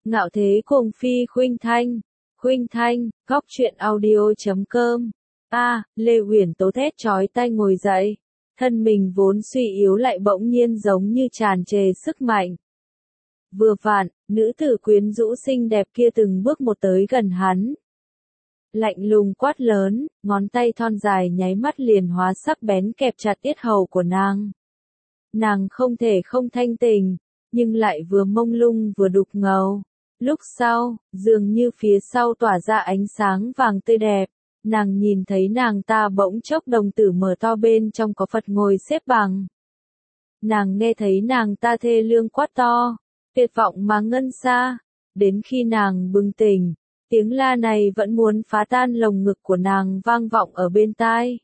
Ngạo thế cuồng phi khuynh thanh, góc truyện audio.com. Lê Uyển Tố thét chói tai ngồi dậy, thân mình vốn suy yếu lại bỗng nhiên giống như tràn trề sức mạnh. Vừa vặn, nữ tử quyến rũ xinh đẹp kia từng bước một tới gần hắn. Lạnh lùng quát lớn, ngón tay thon dài nháy mắt liền hóa sắc bén kẹp chặt yết hầu của nàng. Nàng không thể không thanh tình, nhưng lại vừa mông lung vừa đục ngầu. Lúc sau, dường như phía sau tỏa ra ánh sáng vàng tươi đẹp, nàng nhìn thấy nàng ta bỗng chốc đồng tử mở to bên trong có Phật ngồi xếp bằng. Nàng nghe thấy nàng ta thê lương quát to, tuyệt vọng mà ngân xa, đến khi nàng bừng tỉnh, tiếng la này vẫn muốn phá tan lồng ngực của nàng vang vọng ở bên tai.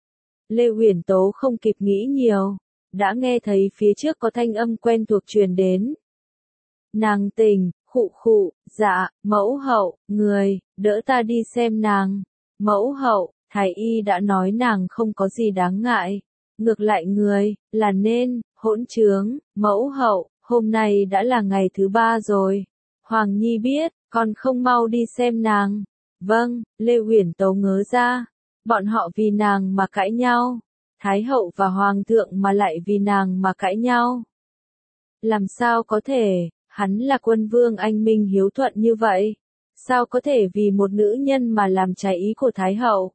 Lê Uyển Tố không kịp nghĩ nhiều, đã nghe thấy phía trước có thanh âm quen thuộc truyền đến. Nàng tỉnh, khụ, dạ, mẫu hậu, người, đỡ ta đi xem nàng. Mẫu hậu, thái y đã nói nàng không có gì đáng ngại. Ngược lại người, là nên, hỗn trướng, mẫu hậu, hôm nay đã là ngày thứ 3 rồi. Hoàng Nhi biết, con không mau đi xem nàng. Vâng, Lê Uyển Tố ngớ ra, bọn họ vì nàng mà cãi nhau. Thái hậu và hoàng thượng mà lại vì nàng mà cãi nhau. Làm sao có thể, hắn là quân vương anh minh hiếu thuận như vậy. Sao có thể vì một nữ nhân mà làm trái ý của Thái hậu?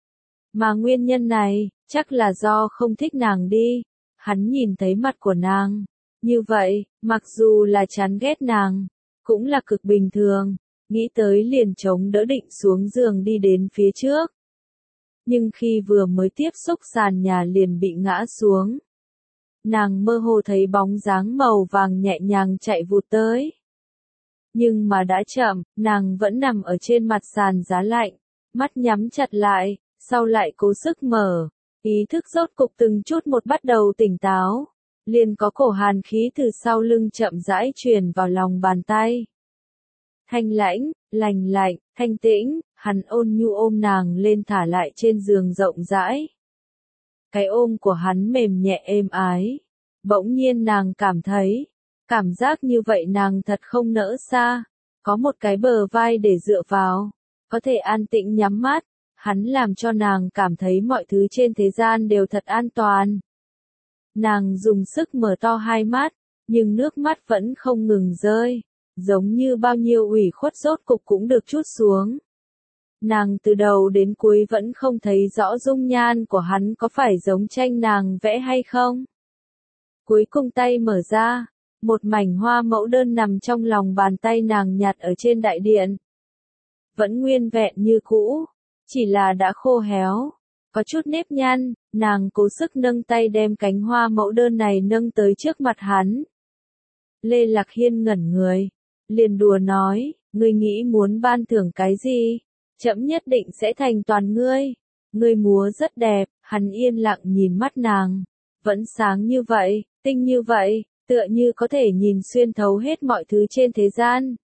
Mà nguyên nhân này, chắc là do không thích nàng đi. Hắn nhìn thấy mặt của nàng. Như vậy, mặc dù là chán ghét nàng, cũng là cực bình thường. Nghĩ tới liền chống đỡ định xuống giường đi đến phía trước. Nhưng khi vừa mới tiếp xúc sàn nhà liền bị ngã xuống. Nàng mơ hồ thấy bóng dáng màu vàng nhẹ nhàng chạy vụt tới. Nhưng mà đã chậm, nàng vẫn nằm ở trên mặt sàn giá lạnh, mắt nhắm chặt lại, sau lại cố sức mở, ý thức rốt cục từng chút một bắt đầu tỉnh táo, liền có cổ hàn khí từ sau lưng chậm rãi truyền vào lòng bàn tay. Thanh lãnh, lành lạnh, thanh tĩnh, hắn ôn nhu ôm nàng lên thả lại trên giường rộng rãi. Cái ôm của hắn mềm nhẹ êm ái, bỗng nhiên nàng cảm thấy, cảm giác như vậy nàng thật không nỡ xa, có một cái bờ vai để dựa vào, có thể an tĩnh nhắm mắt, hắn làm cho nàng cảm thấy mọi thứ trên thế gian đều thật an toàn. Nàng dùng sức mở to hai mắt, nhưng nước mắt vẫn không ngừng rơi, giống như bao nhiêu ủy khuất rốt cục cũng được trút xuống. Nàng từ đầu đến cuối vẫn không thấy rõ dung nhan của hắn có phải giống tranh nàng vẽ hay không. Cuối cùng tay mở ra, một mảnh hoa mẫu đơn nằm trong lòng bàn tay nàng nhặt ở trên đại điện. Vẫn nguyên vẹn như cũ, chỉ là đã khô héo, có chút nếp nhăn, nàng cố sức nâng tay đem cánh hoa mẫu đơn này nâng tới trước mặt hắn. Lê Lạc Hiên ngẩn người, liền đùa nói, ngươi nghĩ muốn ban thưởng cái gì? Trẫm nhất định sẽ thành toàn ngươi. Ngươi múa rất đẹp, hắn yên lặng nhìn mắt nàng. Vẫn sáng như vậy, tinh như vậy, tựa như có thể nhìn xuyên thấu hết mọi thứ trên thế gian.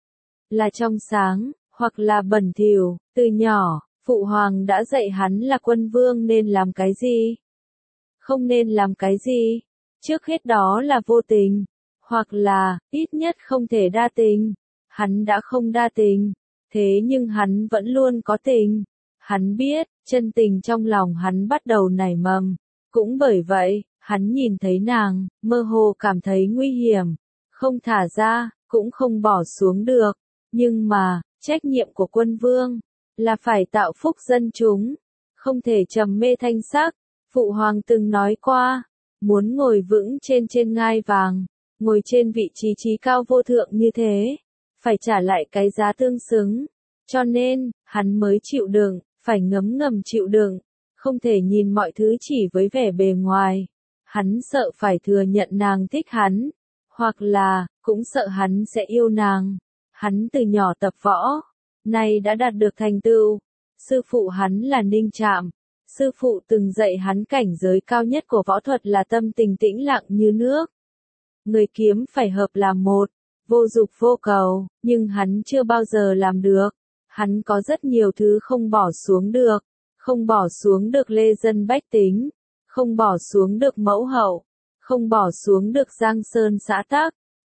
Là trong sáng, hoặc là bẩn thỉu, từ nhỏ, Phụ Hoàng đã dạy hắn là quân vương nên làm cái gì? Không nên làm cái gì? Trước hết đó là vô tình, hoặc là, ít nhất không thể đa tình. Hắn đã không đa tình. Thế nhưng hắn vẫn luôn có tình. Hắn biết, chân tình trong lòng hắn bắt đầu nảy mầm. Cũng bởi vậy, hắn nhìn thấy nàng, mơ hồ cảm thấy nguy hiểm. Không thả ra, cũng không bỏ xuống được. Nhưng mà, trách nhiệm của quân vương, là phải tạo phúc dân chúng. Không thể trầm mê thanh sắc. Phụ Hoàng từng nói qua, muốn ngồi vững trên ngai vàng, ngồi trên vị trí trí cao vô thượng như thế, phải trả lại cái giá tương xứng. Cho nên, hắn mới chịu đựng, phải ngấm ngầm chịu đựng, không thể nhìn mọi thứ chỉ với vẻ bề ngoài. Hắn sợ phải thừa nhận nàng thích hắn, hoặc là, cũng sợ hắn sẽ yêu nàng. Hắn từ nhỏ tập võ, nay đã đạt được thành tựu. Sư phụ hắn là Ninh Trạm, sư phụ từng dạy hắn cảnh giới cao nhất của võ thuật là tâm tình tĩnh lặng như nước. Người kiếm phải hợp làm một, vô dục vô cầu, nhưng hắn chưa bao giờ làm được. Hắn có rất nhiều thứ không bỏ xuống được, không bỏ xuống được lê dân bách tính, không bỏ xuống được mẫu hậu, không bỏ xuống được giang sơn xã tắc.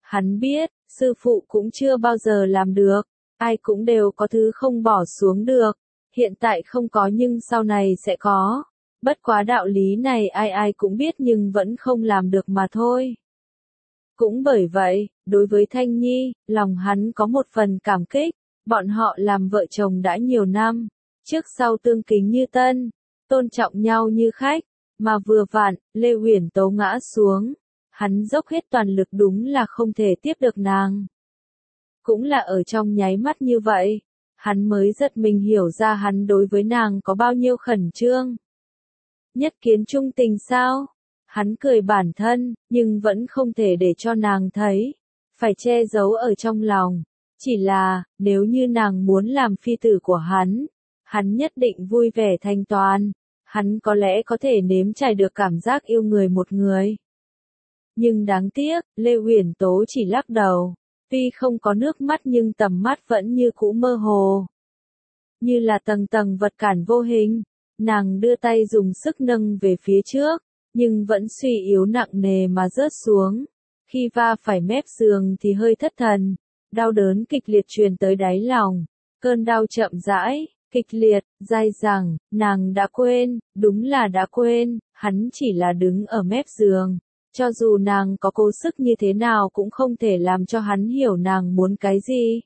Hắn biết, sư phụ cũng chưa bao giờ làm được, ai cũng đều có thứ không bỏ xuống được, hiện tại không có nhưng sau này sẽ có. Bất quá đạo lý này ai ai cũng biết nhưng vẫn không làm được mà thôi. Cũng bởi vậy, đối với Thanh Nhi, lòng hắn có một phần cảm kích, bọn họ làm vợ chồng đã nhiều năm, trước sau tương kính như tân, tôn trọng nhau như khách, mà vừa vặn, Lê Uyển Tố ngã xuống, hắn dốc hết toàn lực đúng là không thể tiếp được nàng. Cũng là ở trong nháy mắt như vậy, hắn mới giật mình hiểu ra hắn đối với nàng có bao nhiêu khẩn trương. Nhất kiến trung tình sao? Hắn cười bản thân, nhưng vẫn không thể để cho nàng thấy, phải che giấu ở trong lòng. Chỉ là, nếu như nàng muốn làm phi tử của hắn nhất định vui vẻ thanh toàn, hắn có lẽ có thể nếm trải được cảm giác yêu người một người. Nhưng đáng tiếc, Lê Uyển Tố chỉ lắc đầu, tuy không có nước mắt nhưng tầm mắt vẫn như cũ mơ hồ. Như là tầng tầng vật cản vô hình, nàng đưa tay dùng sức nâng về phía trước, nhưng vẫn suy yếu nặng nề mà rớt xuống. Khi va phải mép giường thì hơi thất thần, đau đớn kịch liệt truyền tới đáy lòng, cơn đau chậm rãi, kịch liệt, dai dẳng, nàng đã quên, đúng là đã quên, hắn chỉ là đứng ở mép giường. Cho dù nàng có cố sức như thế nào cũng không thể làm cho hắn hiểu nàng muốn cái gì.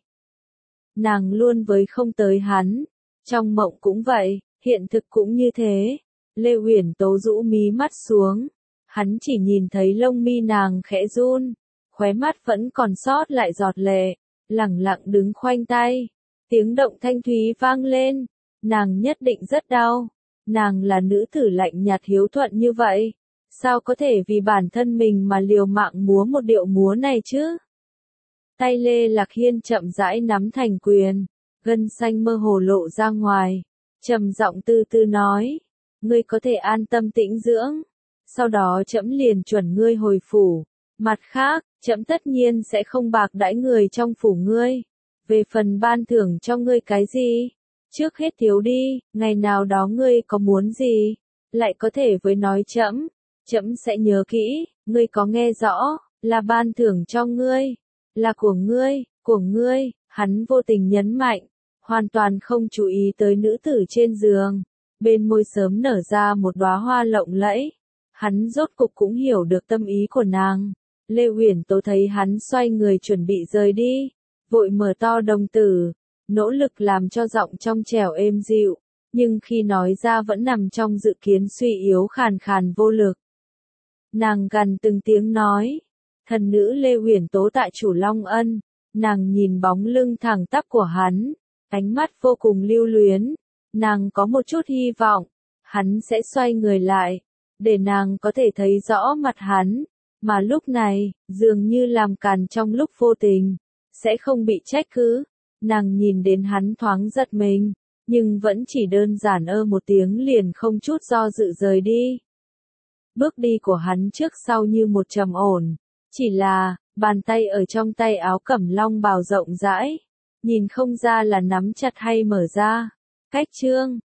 Nàng luôn với không tới hắn, trong mộng cũng vậy, hiện thực cũng như thế. Lê Uyển Tố rũ mí mắt xuống, hắn chỉ nhìn thấy lông mi nàng khẽ run, khóe mắt vẫn còn sót lại giọt lệ, lẳng lặng đứng khoanh tay. Tiếng động thanh thúy vang lên, nàng nhất định rất đau, nàng là nữ tử lạnh nhạt hiếu thuận như vậy, sao có thể vì bản thân mình mà liều mạng múa một điệu múa này chứ? Tay Lê Lạc Hiên chậm rãi nắm thành quyền, gân xanh mơ hồ lộ ra ngoài, trầm giọng từ từ nói, ngươi có thể an tâm tĩnh dưỡng, sau đó trẫm liền chuẩn ngươi hồi phủ, mặt khác, trẫm tất nhiên sẽ không bạc đãi người trong phủ ngươi. Về phần ban thưởng cho ngươi cái gì? Trước hết thiếu đi, ngày nào đó ngươi có muốn gì? Lại có thể với nói trẫm, trẫm sẽ nhớ kỹ, ngươi có nghe rõ, là ban thưởng cho ngươi, là của ngươi, hắn vô tình nhấn mạnh, hoàn toàn không chú ý tới nữ tử trên giường, bên môi sớm nở ra một đóa hoa lộng lẫy, hắn rốt cục cũng hiểu được tâm ý của nàng. Lê Uyển Tố thấy hắn xoay người chuẩn bị rời đi, vội mở to đồng tử, nỗ lực làm cho giọng trong trẻo êm dịu, nhưng khi nói ra vẫn nằm trong dự kiến suy yếu khàn khàn vô lực. Nàng gằn từng tiếng nói, thần nữ Lê Uyển Tố tại chủ Long Ân, nàng nhìn bóng lưng thẳng tắp của hắn, ánh mắt vô cùng lưu luyến, nàng có một chút hy vọng, hắn sẽ xoay người lại, để nàng có thể thấy rõ mặt hắn, mà lúc này, dường như làm càn trong lúc vô tình, sẽ không bị trách cứ. Nàng nhìn đến hắn thoáng giật mình, nhưng vẫn chỉ đơn giản một tiếng liền không chút do dự rời đi. Bước đi của hắn trước sau như một trầm ổn, chỉ là, bàn tay ở trong tay áo cẩm long bào rộng rãi, nhìn không ra là nắm chặt hay mở ra. Cách chương